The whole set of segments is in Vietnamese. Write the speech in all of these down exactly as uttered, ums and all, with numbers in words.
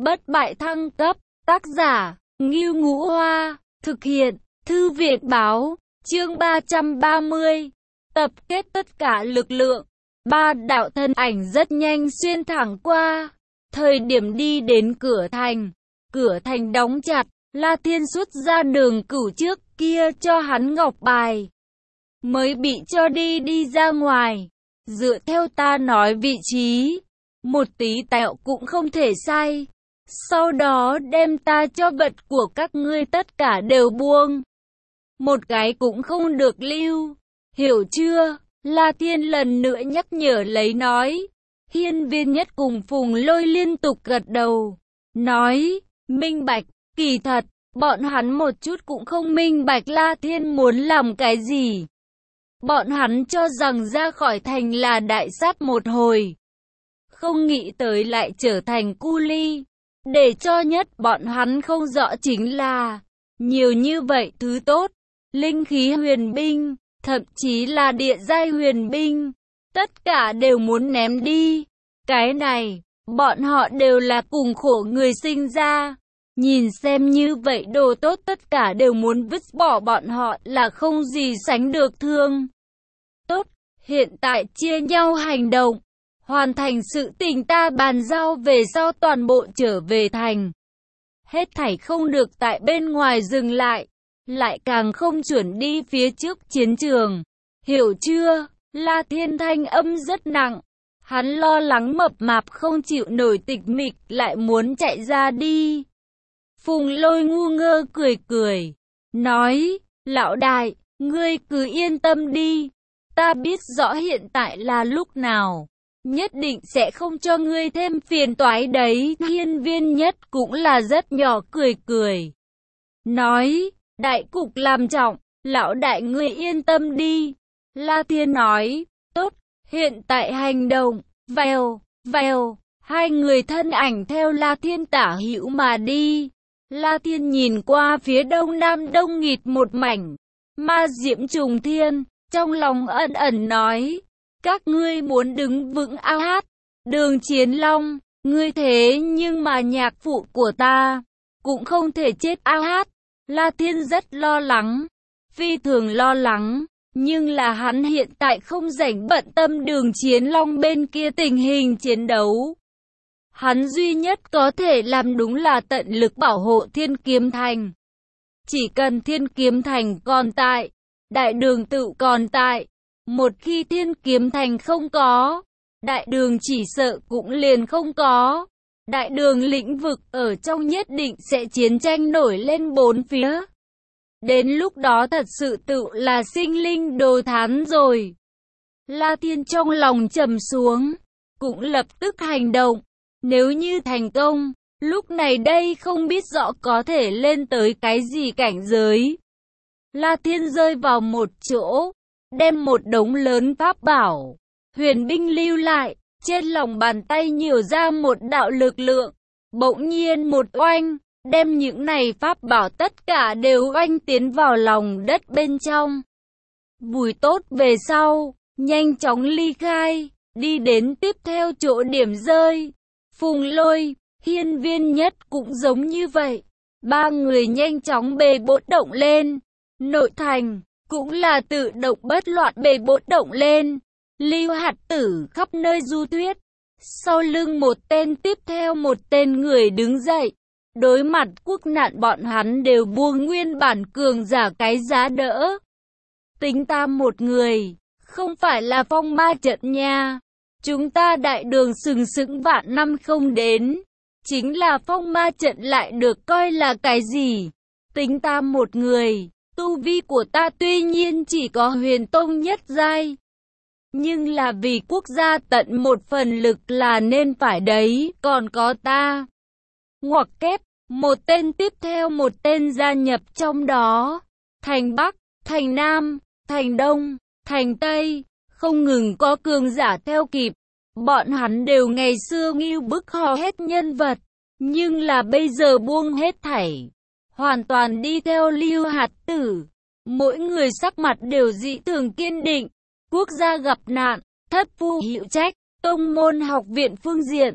bất bại thăng cấp, tác giả, Ngưu Ngũ Hoa, thực hiện, Thư viện báo, chương ba trăm ba mươi, tập kết tất cả lực lượng, ba đạo thân ảnh rất nhanh xuyên thẳng qua, thời điểm đi đến cửa thành, cửa thành đóng chặt, La Thiên xuất ra đường cửu trước kia cho hắn ngọc bài, mới bị cho đi đi ra ngoài, dựa theo ta nói vị trí, một tí tẹo cũng không thể sai. Sau đó đem ta cho vật của các ngươi tất cả đều buông. Một cái cũng không được lưu. Hiểu chưa? La Thiên lần nữa nhắc nhở lấy nói. Hiên Viên Nhất cùng Phùng Lôi liên tục gật đầu. Nói, minh bạch, kỳ thật, bọn hắn một chút cũng không minh bạch La Thiên muốn làm cái gì. Bọn hắn cho rằng ra khỏi thành là đại sát một hồi. Không nghĩ tới lại trở thành cu ly. Để cho nhất bọn hắn không rõ chính là, nhiều như vậy thứ tốt, linh khí huyền binh, thậm chí là địa giai huyền binh, tất cả đều muốn ném đi. Cái này, bọn họ đều là cùng khổ người sinh ra, nhìn xem như vậy đồ tốt tất cả đều muốn vứt bỏ bọn họ là không gì sánh được thương. Tốt, hiện tại chia nhau hành động. Hoàn thành sự tình ta bàn giao về sau toàn bộ trở về thành. Hết thảy không được tại bên ngoài dừng lại, lại càng không chuẩn đi phía trước chiến trường. Hiểu chưa? La Thiên thanh âm rất nặng. Hắn lo lắng mập mạp không chịu nổi tịch mịch lại muốn chạy ra đi. Phùng Lôi ngu ngơ cười cười. Nói, lão đại, ngươi cứ yên tâm đi. Ta biết rõ hiện tại là lúc nào. Nhất định sẽ không cho ngươi thêm phiền toái đấy. Hiên Viên Nhất cũng là rất nhỏ cười cười. Nói, đại cục làm trọng, lão đại ngươi yên tâm đi. La Thiên nói, tốt, hiện tại hành động, vèo, vèo, hai người thân ảnh theo La Thiên tả hữu mà đi. La Thiên nhìn qua phía đông nam đông nghịt một mảnh, ma diễm trùng thiên, trong lòng ẩn ẩn nói. Các ngươi muốn đứng vững ao hát, Đường Chiến Long, ngươi thế nhưng mà nhạc phụ của ta, cũng không thể chết ao hát. La Thiên rất lo lắng, phi thường lo lắng, nhưng là hắn hiện tại không rảnh bận tâm Đường Chiến Long bên kia tình hình chiến đấu. Hắn duy nhất có thể làm đúng là tận lực bảo hộ Thiên Kiếm Thành. Chỉ cần Thiên Kiếm Thành còn tại, Đại Đường tự còn tại. Một khi Thiên Kiếm Thành không có, Đại Đường chỉ sợ cũng liền không có. Đại Đường lĩnh vực ở trong nhất định sẽ chiến tranh nổi lên bốn phía. Đến lúc đó thật sự tự là sinh linh đồ thán rồi. La Thiên trong lòng trầm xuống, cũng lập tức hành động. Nếu như thành công, lúc này đây không biết rõ có thể lên tới cái gì cảnh giới. La Thiên rơi vào một chỗ, đem một đống lớn pháp bảo, huyền binh lưu lại, trên lòng bàn tay nhiều ra một đạo lực lượng, bỗng nhiên một oanh, đem những này pháp bảo tất cả đều oanh tiến vào lòng đất bên trong. Vùi tốt về sau, nhanh chóng ly khai, đi đến tiếp theo chỗ điểm rơi. Phùng Lôi, Hiên Viên Nhất cũng giống như vậy, ba người nhanh chóng bề bộn động lên, nội thành. Cũng là tự động bất loạn bề bộn động lên. Lưu Hạt Tử khắp nơi du thuyết. Sau lưng một tên tiếp theo một tên người đứng dậy. Đối mặt quốc nạn bọn hắn đều buông nguyên bản cường giả cái giá đỡ. Tính ta một người, không phải là phong ma trận nha. Chúng ta Đại Đường sừng sững vạn năm không đến. Chính là phong ma trận lại được coi là cái gì? Tính ta một người. Tu vi của ta tuy nhiên chỉ có huyền tông nhất giai, nhưng là vì quốc gia tận một phần lực là nên phải đấy, còn có ta. Ngoặc kép, một tên tiếp theo một tên gia nhập trong đó. Thành Bắc, Thành Nam, Thành Đông, Thành Tây, không ngừng có cường giả theo kịp. Bọn hắn đều ngày xưa ngưu bức hò hét nhân vật, nhưng là bây giờ buông hết thảy. Hoàn toàn đi theo Lưu Hạt Tử. Mỗi người sắc mặt đều dị thường kiên định. Quốc gia gặp nạn, thất phu hữu trách, tông môn học viện phương diện.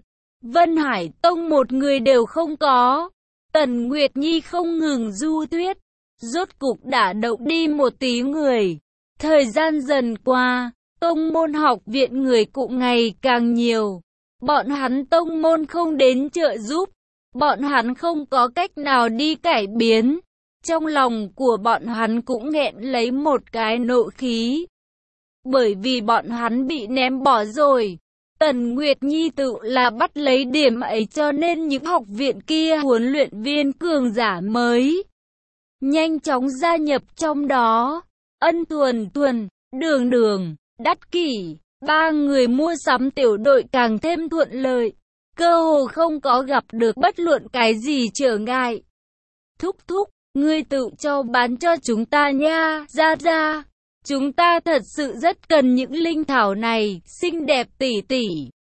Vân Hải Tông một người đều không có. Tần Nguyệt Nhi không ngừng du thuyết, rốt cục đã động đi một tí người. Thời gian dần qua, tông môn học viện người cũng ngày càng nhiều. Bọn hắn tông môn không đến trợ giúp, bọn hắn không có cách nào đi cải biến. Trong lòng của bọn hắn cũng nghẹn lấy một cái nộ khí. Bởi vì bọn hắn bị ném bỏ rồi. Tần Nguyệt Nhi tự là bắt lấy điểm ấy cho nên những học viện kia huấn luyện viên cường giả mới nhanh chóng gia nhập trong đó. Ân Thuần Thuần, Đường Đường, Đắc Kỷ, ba người mua sắm tiểu đội càng thêm thuận lợi. Cơ hồ không có gặp được bất luận cái gì trở ngại. Thúc thúc, ngươi tự cho bán cho chúng ta nha, ra ra. Chúng ta thật sự rất cần những linh thảo này, xinh đẹp tỉ tỉ.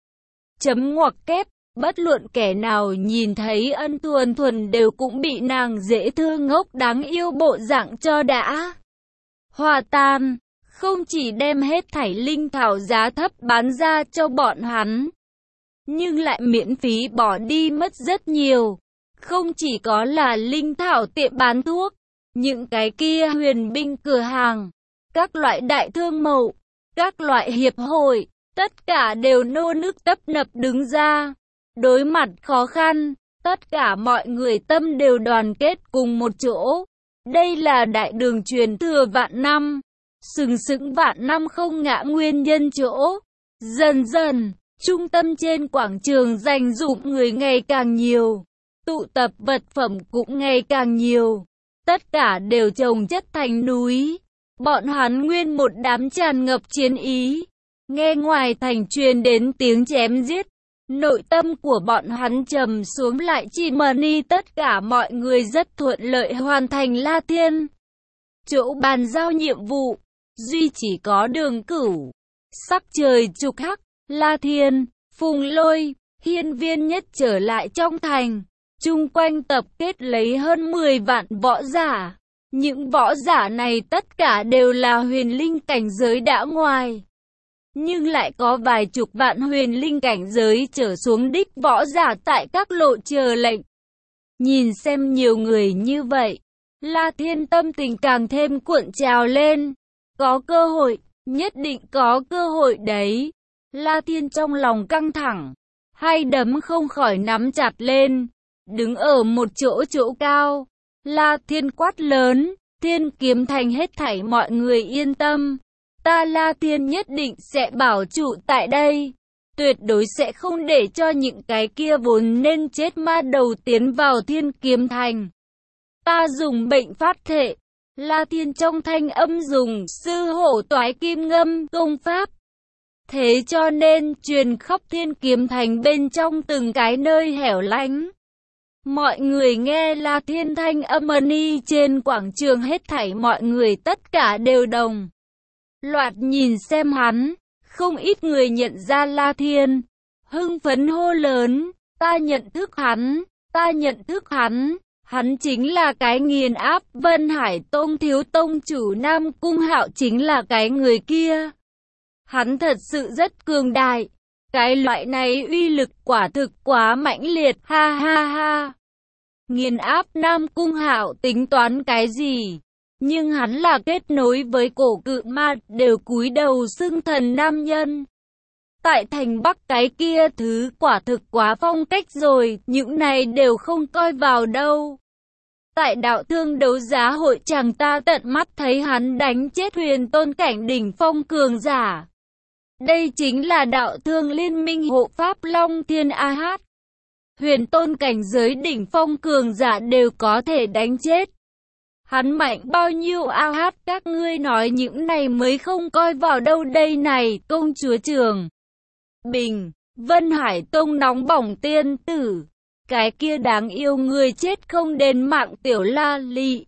Chấm ngoặc kép, bất luận kẻ nào nhìn thấy Ân Thuần Thuần đều cũng bị nàng dễ thương ngốc đáng yêu bộ dạng cho đã hòa tan, không chỉ đem hết thảy linh thảo giá thấp bán ra cho bọn hắn, nhưng lại miễn phí bỏ đi mất rất nhiều. Không chỉ có là linh thảo tiệm bán thuốc, những cái kia huyền binh cửa hàng, các loại đại thương mậu, các loại hiệp hội, tất cả đều nô nức tấp nập đứng ra. Đối mặt khó khăn, tất cả mọi người tâm đều đoàn kết cùng một chỗ. Đây là đại đường truyền thừa vạn năm, sừng sững vạn năm không ngã nguyên nhân chỗ. Dần dần, trung tâm trên quảng trường dành dụng người ngày càng nhiều, tụ tập vật phẩm cũng ngày càng nhiều. Tất cả đều chồng chất thành núi. Bọn hắn nguyên một đám tràn ngập chiến ý. Nghe ngoài thành truyền đến tiếng chém giết, nội tâm của bọn hắn trầm xuống lại chỉ mani. Tất cả mọi người rất thuận lợi hoàn thành La Thiên chỗ bàn giao nhiệm vụ. Duy chỉ có Đường Cửu, sắc trời trục hắc, La Thiên, Phùng Lôi, Hiên Viên Nhất trở lại trong thành. Chung quanh tập kết lấy hơn mười vạn võ giả. Những võ giả này tất cả đều là huyền linh cảnh giới đã ngoài. Nhưng lại có vài chục vạn huyền linh cảnh giới trở xuống đích võ giả tại các lộ chờ lệnh. Nhìn xem nhiều người như vậy, La Thiên tâm tình càng thêm cuộn trào lên. Có cơ hội, nhất định có cơ hội đấy. La Thiên trong lòng căng thẳng, hai đấm không khỏi nắm chặt lên. Đứng ở một chỗ chỗ cao, La Thiên quát lớn, Thiên Kiếm Thành hết thảy mọi người yên tâm. Ta La Thiên nhất định sẽ bảo trụ tại đây. Tuyệt đối sẽ không để cho những cái kia vốn nên chết ma đầu tiến vào Thiên Kiếm Thành. Ta dùng bệnh phát thệ. La Thiên trong thanh âm dùng sư hổ toái kim ngâm công pháp. Thế cho nên truyền khắp Thiên Kiếm Thành bên trong từng cái nơi hẻo lánh. Mọi người nghe La Thiên thanh âm ni trên quảng trường, hết thảy mọi người tất cả đều đồng loạt nhìn xem hắn. Không ít người nhận ra La Thiên, hưng phấn hô lớn, ta nhận thức hắn, ta nhận thức hắn. Hắn chính là cái nghiền áp Vân Hải Tông thiếu tông chủ Nam Cung Hạo, chính là cái người kia. Hắn thật sự rất cường đại. Cái loại này uy lực quả thực quá mãnh liệt, ha ha ha. Nghiền áp Nam Cung Hạo tính toán cái gì? Nhưng hắn là kết nối với cổ cự ma, đều cúi đầu xưng thần nam nhân. Tại thành Bắc cái kia thứ quả thực quá phong cách rồi, những này đều không coi vào đâu. Tại đạo thương đấu giá hội chàng ta tận mắt thấy hắn đánh chết huyền tôn cảnh đỉnh phong cường giả. Đây chính là đạo thương liên minh hộ pháp Long Thiên A Hát. Huyền tôn cảnh giới đỉnh phong cường giả đều có thể đánh chết. Hắn mạnh bao nhiêu A Hát, các ngươi nói những này mới không coi vào đâu đây này. Công chúa Trường Bình, Vân Hải Tông nóng bỏng tiên tử. Cái kia đáng yêu người chết không đền mạng tiểu La Lị.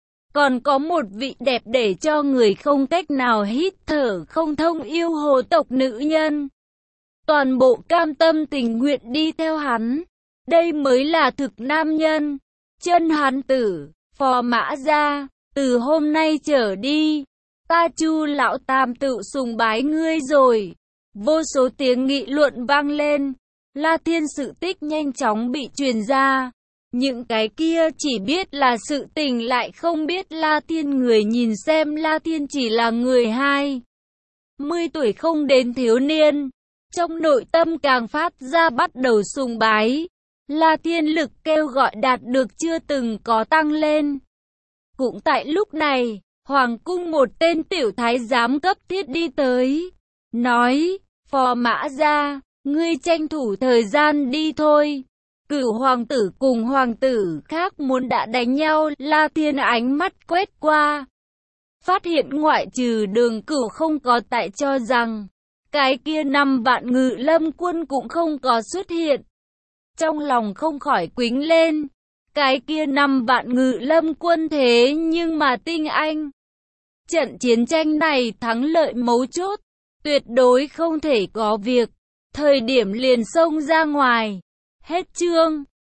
Còn có một vị đẹp để cho người không cách nào hít thở không thông yêu hồ tộc nữ nhân. Toàn bộ cam tâm tình nguyện đi theo hắn. Đây mới là thực nam nhân. Chân hắn tử, Phò Mã Gia, từ hôm nay trở đi, ta Chu lão tam tự sùng bái ngươi rồi. Vô số tiếng nghị luận vang lên. La Thiên sự tích nhanh chóng bị truyền ra. Những cái kia chỉ biết là sự tình lại không biết La Thiên người nhìn xem La Thiên chỉ là người hai mươi tuổi không đến thiếu niên. Trong nội tâm càng phát ra bắt đầu sùng bái. La Thiên lực kêu gọi đạt được chưa từng có tăng lên. Cũng tại lúc này, Hoàng cung một tên tiểu thái giám cấp thiết đi tới. Nói, Phò Mã Gia, ngươi tranh thủ thời gian đi thôi. Cửu hoàng tử cùng hoàng tử khác muốn đã đánh nhau. La Thiên ánh mắt quét qua. Phát hiện ngoại trừ Đường Cửu không có tại cho rằng. Cái kia năm vạn Ngự Lâm quân cũng không có xuất hiện. Trong lòng không khỏi quính lên. Cái kia năm vạn Ngự Lâm quân thế nhưng mà tinh anh. Trận chiến tranh này thắng lợi mấu chốt. Tuyệt đối không thể có việc. Thời điểm liền xông ra ngoài. Hết chương.